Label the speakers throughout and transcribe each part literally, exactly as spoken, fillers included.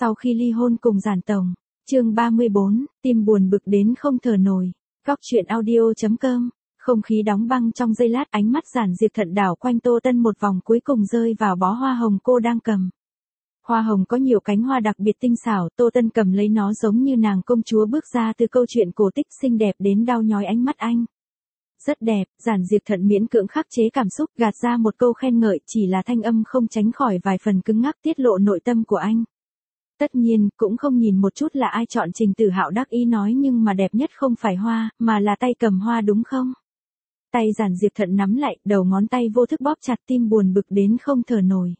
Speaker 1: Sau khi ly hôn cùng Giản Tổng, chương ba mươi bốn, tim buồn bực đến không thở nổi. Góc truyện audio chấm com. Không khí đóng băng trong giây lát, ánh mắt Giản Diệp Thận đảo quanh Tô Tân một vòng cuối cùng rơi vào bó hoa hồng cô đang cầm. Hoa hồng có nhiều cánh hoa đặc biệt tinh xảo, Tô Tân cầm lấy nó giống như nàng công chúa bước ra từ câu chuyện cổ tích, xinh đẹp đến đau nhói ánh mắt anh. Rất đẹp. Giản Diệp Thận miễn cưỡng khắc chế cảm xúc, gạt ra một câu khen ngợi, chỉ là thanh âm không tránh khỏi vài phần cứng ngắc tiết lộ nội tâm của anh. Tất nhiên, cũng không nhìn một chút là ai chọn. Trình Tử Hạo đắc ý nói, nhưng mà đẹp nhất không phải hoa, mà là tay cầm hoa đúng không? Tay Giản Diệp Thận nắm lại, đầu ngón tay vô thức bóp chặt, tim buồn bực đến không thở nổi.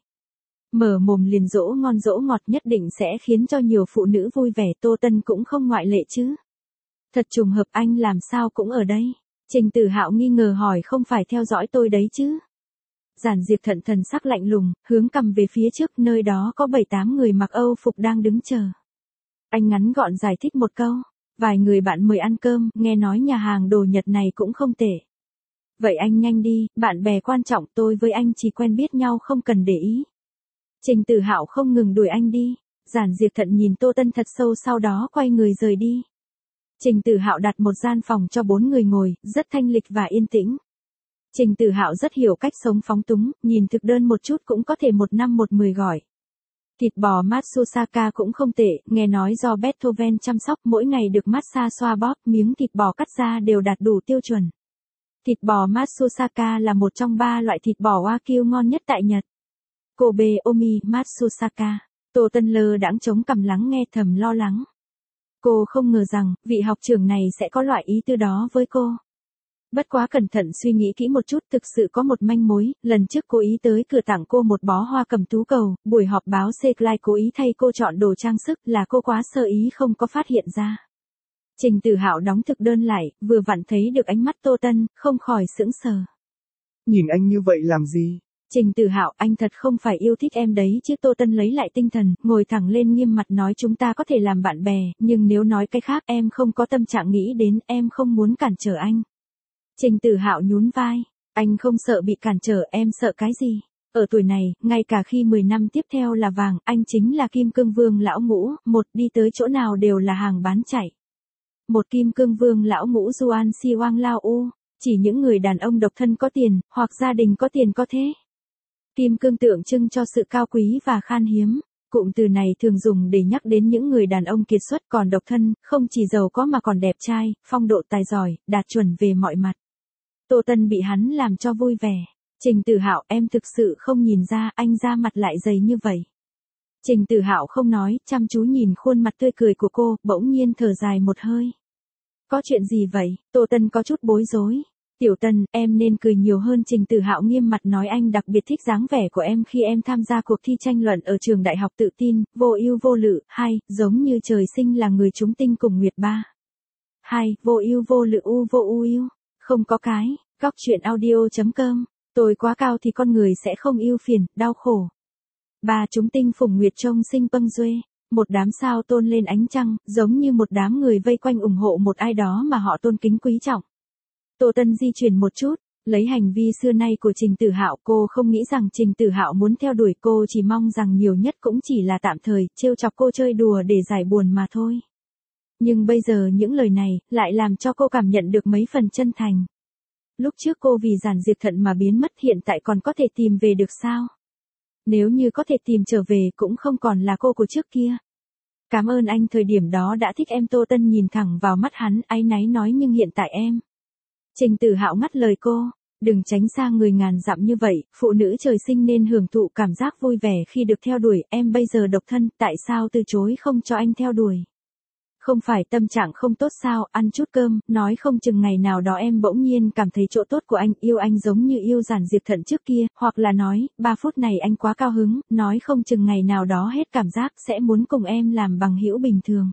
Speaker 1: Mở mồm liền dỗ ngon dỗ ngọt, nhất định sẽ khiến cho nhiều phụ nữ vui vẻ, Tô Tân cũng không ngoại lệ chứ. Thật trùng hợp, anh làm sao cũng ở đây? Trình Tử Hạo nghi ngờ hỏi, không phải theo dõi tôi đấy chứ? Giản Diệp Thận thần sắc lạnh lùng, hướng cầm về phía trước, nơi đó có bảy tám người mặc Âu phục đang đứng chờ. Anh ngắn gọn giải thích một câu, vài người bạn mời ăn cơm, nghe nói nhà hàng đồ Nhật này cũng không tệ. Vậy anh nhanh đi, bạn bè quan trọng, tôi với anh chỉ quen biết nhau không cần để ý. Trình Tử Hạo không ngừng đuổi anh đi. Giản Diệp Thận nhìn Tô Tân thật sâu, sau đó quay người rời đi. Trình Tử Hạo đặt một gian phòng cho bốn người ngồi, rất thanh lịch và yên tĩnh. Trình Tử Hạo rất hiểu cách sống phóng túng, nhìn thực đơn một chút cũng có thể một năm một mười gọi. Thịt bò Matsusaka cũng không tệ, nghe nói do Beethoven chăm sóc, mỗi ngày được massage xoa bóp, miếng thịt bò cắt ra đều đạt đủ tiêu chuẩn. Thịt bò Matsusaka là một trong ba loại thịt bò Wagyu ngon nhất tại Nhật. Kobe Omi Matsusaka. Tô Tân lơ đãng chống cằm lắng nghe, thầm lo lắng. Cô không ngờ rằng, vị học trưởng này sẽ có loại ý tư đó với cô. Bất quá cẩn thận suy nghĩ kỹ một chút, thực sự có một manh mối, lần trước cố ý tới cửa tặng cô một bó hoa cầm tú cầu, buổi họp báo C-Clay cố ý thay cô chọn đồ trang sức, là cô quá sơ ý không có phát hiện ra. Trình Tử Hạo đóng thực đơn lại, vừa vặn thấy được ánh mắt Tô Tân, không khỏi sững sờ.
Speaker 2: Nhìn anh như vậy làm gì?
Speaker 1: Trình Tử Hạo, anh thật không phải yêu thích em đấy chứ? Tô Tân lấy lại tinh thần, ngồi thẳng lên nghiêm mặt nói, chúng ta có thể làm bạn bè, nhưng nếu nói cái khác em không có tâm trạng nghĩ đến, em không muốn cản trở anh. Trình Tử Hạo nhún vai, anh không sợ bị cản trở, em sợ cái gì? Ở tuổi này, ngay cả khi mười năm tiếp theo là vàng, anh chính là Kim Cương Vương lão ngũ, một đi tới chỗ nào đều là hàng bán chạy. Một Kim Cương Vương lão ngũ Juan Si Wang Lao U, chỉ những người đàn ông độc thân có tiền, hoặc gia đình có tiền có thế. Kim cương tượng trưng cho sự cao quý và khan hiếm. Cụm từ này thường dùng để nhắc đến những người đàn ông kiệt xuất, còn độc thân, không chỉ giàu có mà còn đẹp trai, phong độ tài giỏi, đạt chuẩn về mọi mặt. Tô Tân bị hắn làm cho vui vẻ. Trình Tử Hạo, em thực sự không nhìn ra, anh da mặt lại dày như vậy. Trình Tử Hạo không nói, chăm chú nhìn khuôn mặt tươi cười của cô, bỗng nhiên thở dài một hơi. Có chuyện gì vậy? Tô Tân có chút bối rối. Tiểu Tân, em nên cười nhiều hơn. Trình Tử Hạo nghiêm mặt nói, anh đặc biệt thích dáng vẻ của em khi em tham gia cuộc thi tranh luận ở trường đại học, tự tin, vô ưu vô lự. Hai, giống như trời sinh là người chúng tinh cùng nguyệt. Ba. Hai, vô ưu vô lự u vô u ưu. Không có cái. Góc truyện audio chấm com. Tôi quá cao thì con người sẽ không ưu phiền, đau khổ. Ba, chúng tinh phùng nguyệt trông sinh pâng duê. Một đám sao tôn lên ánh trăng, giống như một đám người vây quanh ủng hộ một ai đó mà họ tôn kính quý trọng. Tô Tân di chuyển một chút, lấy hành vi xưa nay của Trình Tử Hạo, cô không nghĩ rằng Trình Tử Hạo muốn theo đuổi cô, chỉ mong rằng nhiều nhất cũng chỉ là tạm thời, trêu chọc cô chơi đùa để giải buồn mà thôi. Nhưng bây giờ những lời này, lại làm cho cô cảm nhận được mấy phần chân thành. Lúc trước cô vì Giản Diệp Thận mà biến mất, hiện tại còn có thể tìm về được sao? Nếu như có thể tìm trở về cũng không còn là cô của trước kia. Cảm ơn anh thời điểm đó đã thích em. Tô Tân nhìn thẳng vào mắt hắn, áy náy nói, nhưng hiện tại em. Trình Tử Hạo ngắt lời cô, đừng tránh xa người ngàn dặm như vậy, phụ nữ trời sinh nên hưởng thụ cảm giác vui vẻ khi được theo đuổi, em bây giờ độc thân, tại sao từ chối không cho anh theo đuổi? Không phải tâm trạng không tốt sao? Ăn chút cơm, nói không chừng ngày nào đó em bỗng nhiên cảm thấy chỗ tốt của anh, yêu anh giống như yêu Giản Diệp Thận trước kia, hoặc là nói, ba phút này anh quá cao hứng, nói không chừng ngày nào đó hết cảm giác sẽ muốn cùng em làm bằng hữu bình thường.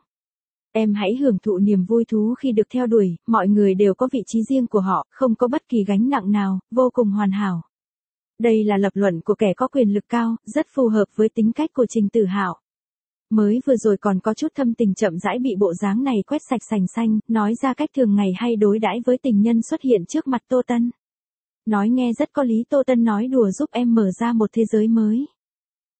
Speaker 1: Em hãy hưởng thụ niềm vui thú khi được theo đuổi, mọi người đều có vị trí riêng của họ, không có bất kỳ gánh nặng nào, vô cùng hoàn hảo. Đây là lập luận của kẻ có quyền lực cao, rất phù hợp với tính cách của Trình Tử Hạo. Mới vừa rồi còn có chút thâm tình, chậm rãi bị bộ dáng này quét sạch sành xanh, nói ra cách thường ngày hay đối đãi với tình nhân xuất hiện trước mặt Tô Tân. Nói nghe rất có lý. Tô Tân nói đùa, giúp em mở ra một thế giới mới.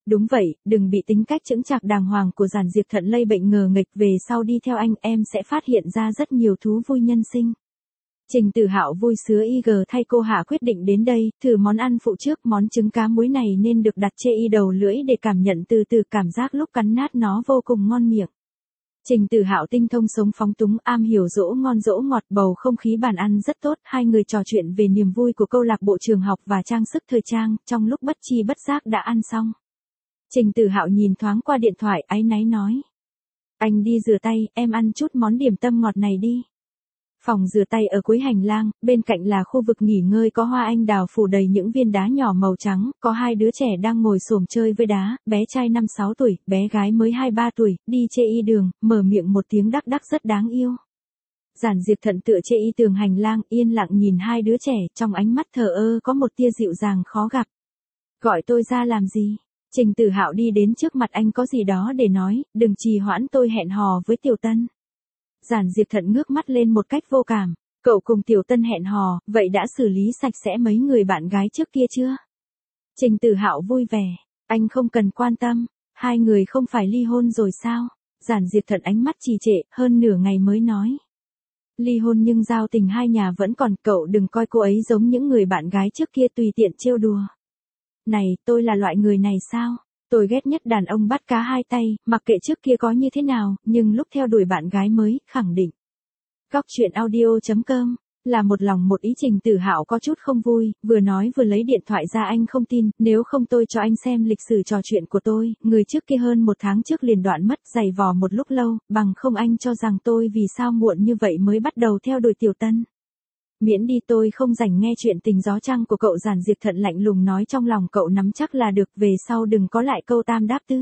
Speaker 1: Đúng vậy, đừng bị tính cách chững chạc đàng hoàng của Giản Diệp Thận lây bệnh ngờ nghệch, về sau đi theo anh em sẽ phát hiện ra rất nhiều thú vui nhân sinh. Trình Tử Hạo vui sứa y gờ thay cô Hạ quyết định đến đây, thử món ăn phụ trước, món trứng cá muối này nên được đặt chê y đầu lưỡi để cảm nhận từ từ cảm giác lúc cắn nát nó vô cùng ngon miệng. Trình Tử Hạo tinh thông sống phóng túng, am hiểu dỗ ngon dỗ ngọt, bầu không khí bàn ăn rất tốt, hai người trò chuyện về niềm vui của câu lạc bộ trường học và trang sức thời trang, trong lúc bất chi bất giác đã ăn xong. Trình Tử Hạo nhìn thoáng qua điện thoại, áy náy nói: "Anh đi rửa tay, em ăn chút món điểm tâm ngọt này đi." Phòng rửa tay ở cuối hành lang, bên cạnh là khu vực nghỉ ngơi có hoa anh đào phủ đầy những viên đá nhỏ màu trắng, có hai đứa trẻ đang ngồi xổm chơi với đá, bé trai năm sáu tuổi, bé gái mới hai ba tuổi, đi chê y đường, mở miệng một tiếng đắc đắc rất đáng yêu. Giản Diệp Thận tựa chê y tường hành lang, yên lặng nhìn hai đứa trẻ, trong ánh mắt thờ ơ có một tia dịu dàng khó gặp. "Gọi tôi ra làm gì?" Trình Tử Hạo đi đến trước mặt anh, có gì đó để nói, "Đừng trì hoãn, tôi hẹn hò với Tiểu Tân." Giản Diệp Thận ngước mắt lên một cách vô cảm. "Cậu cùng Tiểu Tân hẹn hò, vậy đã xử lý sạch sẽ mấy người bạn gái trước kia chưa?" Trình Tử Hạo vui vẻ: "Anh không cần quan tâm, hai người không phải ly hôn rồi sao?" Giản Diệp Thận ánh mắt trì trệ, hơn nửa ngày mới nói: "Ly hôn nhưng giao tình hai nhà vẫn còn, cậu đừng coi cô ấy giống những người bạn gái trước kia tùy tiện trêu đùa." "Này, tôi là loại người này sao? Tôi ghét nhất đàn ông bắt cá hai tay, mặc kệ trước kia có như thế nào, nhưng lúc theo đuổi bạn gái mới, khẳng định." Góc truyện audio chấm com là một lòng một ý. Trình Tử Hạo có chút không vui, vừa nói vừa lấy điện thoại ra: "Anh không tin, nếu không tôi cho anh xem lịch sử trò chuyện của tôi, người trước kia hơn một tháng trước liền đoạn mất, giày vò một lúc lâu, bằng không anh cho rằng tôi vì sao muộn như vậy mới bắt đầu theo đuổi Tiểu Tân." "Miễn đi, tôi không rảnh nghe chuyện tình gió trăng của cậu." Giản Diệp Thận lạnh lùng nói, "Trong lòng cậu nắm chắc là được, về sau đừng có lại câu tam đáp tứ."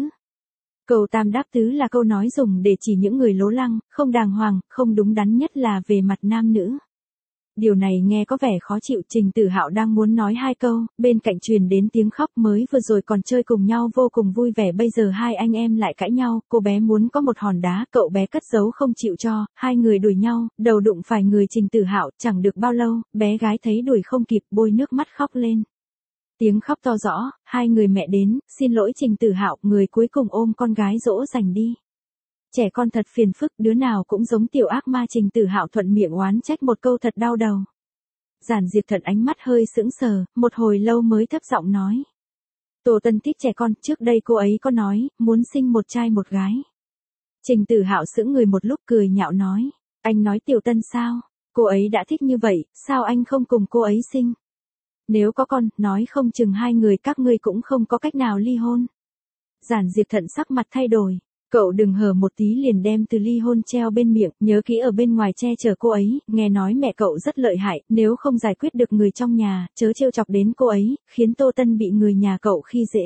Speaker 1: Câu tam đáp tứ là câu nói dùng để chỉ những người lố lăng, không đàng hoàng, không đúng đắn, nhất là về mặt nam nữ. Điều này nghe có vẻ khó chịu. Trình Tử Hạo đang muốn nói hai câu, bên cạnh truyền đến tiếng khóc. Mới vừa rồi còn chơi cùng nhau vô cùng vui vẻ, bây giờ hai anh em lại cãi nhau. Cô bé muốn có một hòn đá, cậu bé cất giấu không chịu cho, hai người đuổi nhau, đầu đụng phải người Trình Tử Hạo. Chẳng được bao lâu, bé gái thấy đuổi không kịp, bôi nước mắt khóc lên. Tiếng khóc to rõ, hai người mẹ đến: "Xin lỗi Trình Tử Hạo." Người cuối cùng ôm con gái dỗ dành đi. "Trẻ con thật phiền phức, đứa nào cũng giống tiểu ác ma." Trình Tử Hạo thuận miệng oán trách một câu thật đau đầu. Giản Diệp Thận ánh mắt hơi sững sờ, một hồi lâu mới thấp giọng nói: "Tô Tân thích trẻ con, trước đây cô ấy có nói, muốn sinh một trai một gái." Trình Tử Hạo sững người một lúc, cười nhạo nói: "Anh nói Tiểu Tân sao? Cô ấy đã thích như vậy, sao anh không cùng cô ấy sinh? Nếu có con, nói không chừng hai người các ngươi cũng không có cách nào ly hôn." Giản Diệp Thận sắc mặt thay đổi: "Cậu đừng hở một tí liền đem từ ly hôn treo bên miệng, nhớ kỹ ở bên ngoài che chở cô ấy, nghe nói mẹ cậu rất lợi hại, nếu không giải quyết được người trong nhà, chớ trêu chọc đến cô ấy, khiến Tô Tân bị người nhà cậu khi dễ."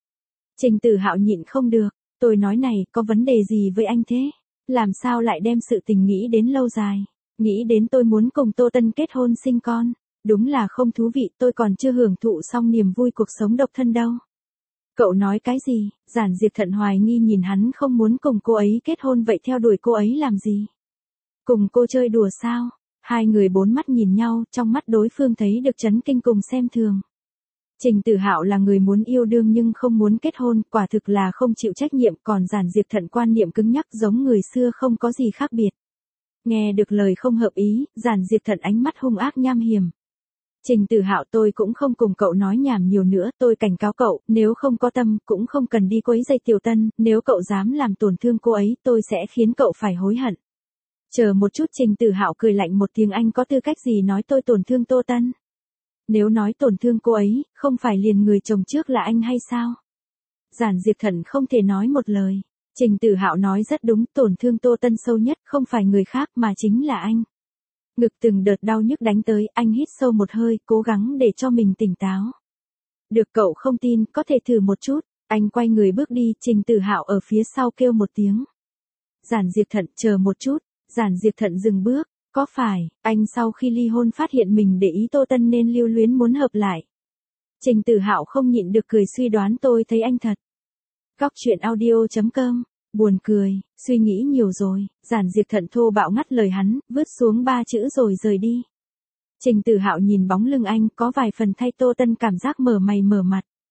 Speaker 1: Trình Tử Hạo nhịn không được: "Tôi nói này, có vấn đề gì với anh thế? Làm sao lại đem sự tình nghĩ đến lâu dài, nghĩ đến tôi muốn cùng Tô Tân kết hôn sinh con? Đúng là không thú vị, tôi còn chưa hưởng thụ xong niềm vui cuộc sống độc thân đâu." "Cậu nói cái gì?" Giản Diệp Thận hoài nghi nhìn hắn, "không muốn cùng cô ấy kết hôn vậy theo đuổi cô ấy làm gì? Cùng cô chơi đùa sao?" Hai người bốn mắt nhìn nhau, trong mắt đối phương thấy được chấn kinh cùng xem thường. Trình Tử Hạo là người muốn yêu đương nhưng không muốn kết hôn, quả thực là không chịu trách nhiệm, còn Giản Diệp Thận quan niệm cứng nhắc giống người xưa, không có gì khác biệt. Nghe được lời không hợp ý, Giản Diệp Thận ánh mắt hung ác nham hiểm: "Trình Tử Hạo, tôi cũng không cùng cậu nói nhảm nhiều nữa, tôi cảnh cáo cậu, nếu không có tâm, cũng không cần đi quấy rầy Tiểu Tân, nếu cậu dám làm tổn thương cô ấy, tôi sẽ khiến cậu phải hối hận." "Chờ một chút." Trình Tử Hạo cười lạnh một tiếng: "Anh có tư cách gì nói tôi tổn thương Tô Tân? Nếu nói tổn thương cô ấy, không phải liền người chồng trước là anh hay sao?" Giản Diệp Thận không thể nói một lời. Trình Tử Hạo nói rất đúng, tổn thương Tô Tân sâu nhất không phải người khác mà chính là anh. Ngực từng đợt đau nhức đánh tới, anh hít sâu một hơi, cố gắng để cho mình tỉnh táo. "Được, cậu không tin, có thể thử một chút." Anh quay người bước đi, Trình Tử Hạo ở phía sau kêu một tiếng: "Giản Diệp Thận, chờ một chút." Giản Diệp Thận dừng bước: "Có phải, anh sau khi ly hôn phát hiện mình để ý Tô Tân nên lưu luyến muốn hợp lại?" Trình Tử Hạo không nhịn được cười suy đoán: "Tôi thấy anh thật." Góc truyện audio chấm com buồn cười, suy nghĩ nhiều rồi. Giản Diệp Thận thô bạo ngắt lời hắn, vứt xuống ba chữ rồi rời đi. Trình Tử Hạo nhìn bóng lưng anh, có vài phần thay Tô Tân cảm giác mở mày mở mặt.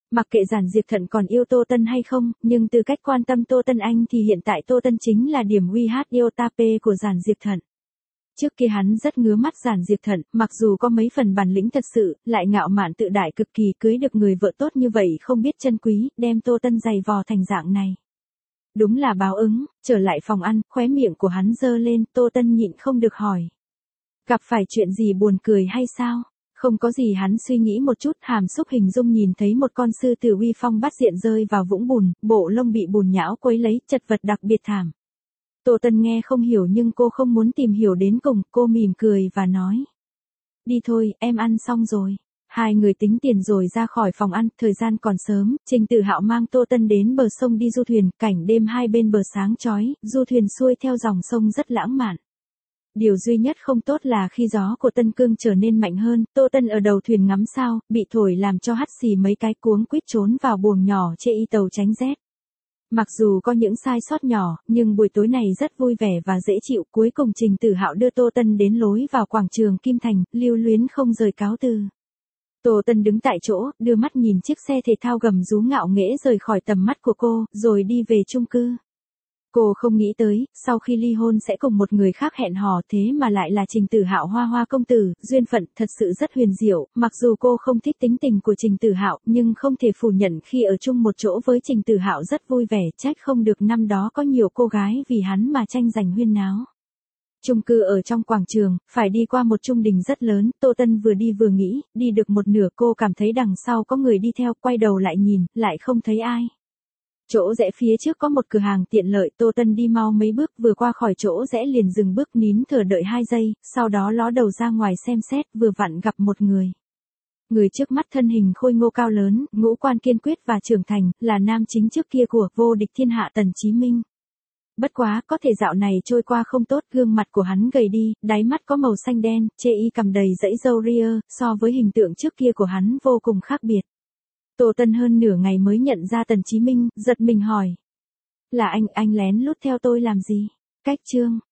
Speaker 1: Mặc kệ Giản Diệp Thận còn yêu Tô Tân hay không, nhưng từ cách quan tâm Tô Tân anh thì hiện tại Tô Tân chính là điểm uy hát yêu tape của Giản Diệp Thận. Trước kia hắn rất ngứa mắt Giản Diệp Thận, mặc dù có mấy phần bản lĩnh thật sự, lại ngạo mạn tự đại cực kỳ, cưới được người vợ tốt như vậy không biết trân quý, đem Tô Tân giày vò thành dạng này. Đúng là báo ứng. Trở lại phòng ăn, khóe miệng của hắn giơ lên, Tô Tân nhịn không được hỏi. Gặp phải chuyện gì buồn cười hay sao? Không có gì, hắn suy nghĩ một chút, hàm xúc hình dung nhìn thấy một con sư tử uy phong bắt diện rơi vào vũng bùn, bộ lông bị bùn nhão quấy lấy, chật vật đặc biệt thảm. Tô Tân nghe không hiểu nhưng cô không muốn tìm hiểu đến cùng, cô mỉm cười và nói. Đi thôi, em ăn xong rồi. Hai người tính tiền rồi ra khỏi phòng ăn, thời gian còn sớm, Trình Tử Hạo mang Tô Tân đến bờ sông đi du thuyền, cảnh đêm hai bên bờ sáng chói, du thuyền xuôi theo dòng sông rất lãng mạn. Điều duy nhất không tốt là khi gió của Tân Cương trở nên mạnh hơn, Tô Tân ở đầu thuyền ngắm sao, bị thổi làm cho hắt xì mấy cái, cuống quýt trốn vào buồng nhỏ chê y tàu tránh rét. Mặc dù có những sai sót nhỏ, nhưng buổi tối này rất vui vẻ và dễ chịu, cuối cùng Trình Tử Hạo đưa Tô Tân đến lối vào quảng trường Kim Thành, lưu luyến không rời cáo từ. Tô Tân đứng tại chỗ, đưa mắt nhìn chiếc xe thể thao gầm rú ngạo nghễ rời khỏi tầm mắt của cô, rồi đi về chung cư. Cô không nghĩ tới, sau khi ly hôn sẽ cùng một người khác hẹn hò, thế mà lại là Trình Tử Hạo hoa hoa công tử, duyên phận thật sự rất huyền diệu, mặc dù cô không thích tính tình của Trình Tử Hạo, nhưng không thể phủ nhận khi ở chung một chỗ với Trình Tử Hạo rất vui vẻ, trách không được năm đó có nhiều cô gái vì hắn mà tranh giành huyên náo. Chung cư ở trong quảng trường, phải đi qua một trung đình rất lớn, Tô Tân vừa đi vừa nghĩ, đi được một nửa cô cảm thấy đằng sau có người đi theo, quay đầu lại nhìn, lại không thấy ai. Chỗ rẽ phía trước có một cửa hàng tiện lợi, Tô Tân đi mau mấy bước, vừa qua khỏi chỗ rẽ liền dừng bước nín thở đợi hai giây, sau đó ló đầu ra ngoài xem xét, vừa vặn gặp một người. Người trước mắt thân hình khôi ngô cao lớn, ngũ quan kiên quyết và trưởng thành, là nam chính trước kia của vô địch thiên hạ Tần Chí Minh. Bất quá, có thể dạo này trôi qua không tốt, gương mặt của hắn gầy đi, đáy mắt có màu xanh đen, chê y cằm đầy dãy râu ria, so với hình tượng trước kia của hắn vô cùng khác biệt. Tô Tân hơn nửa ngày mới nhận ra Tần Chí Minh, giật mình hỏi. Là anh, anh lén lút theo tôi làm gì? Cách chương.